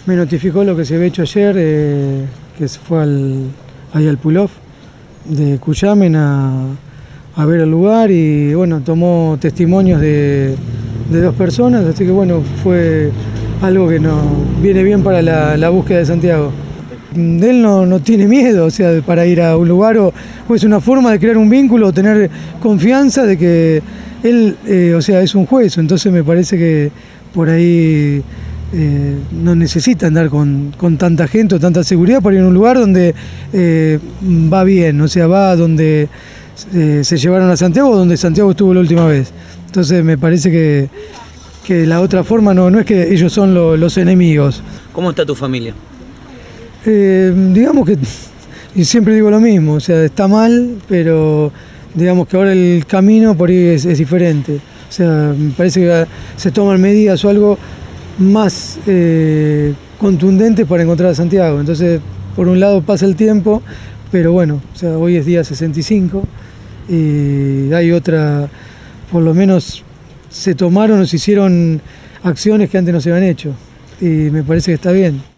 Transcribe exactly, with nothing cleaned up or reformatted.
Me notificó lo que se había hecho ayer, eh, que se fue al, ahí al pull-off de Cuyamen a, a ver el lugar y bueno, tomó testimonios de, de dos personas, así que bueno, fue algo que nos viene bien para la, la búsqueda de Santiago. Él no, no tiene miedo, o sea, para ir a un lugar o, o es una forma de crear un vínculo o tener confianza de que él, eh, o sea, es un juez, entonces me parece que por ahí eh, no necesita andar con, con tanta gente o tanta seguridad para ir a un lugar donde eh, va bien, o sea, va donde eh, se llevaron a Santiago o donde Santiago estuvo la última vez. Entonces me parece que, que la otra forma no, no es que ellos son lo, los enemigos. ¿Cómo está tu familia? Eh, digamos que, y siempre digo lo mismo, o sea, está mal, pero digamos que ahora el camino por ahí es, es diferente. O sea, me parece que se toman medidas o algo más eh, contundentes para encontrar a Santiago. Entonces, por un lado pasa el tiempo, pero bueno, o sea, hoy es día sesenta y cinco y hay otra, por lo menos se tomaron o se hicieron acciones que antes no se habían hecho y me parece que está bien.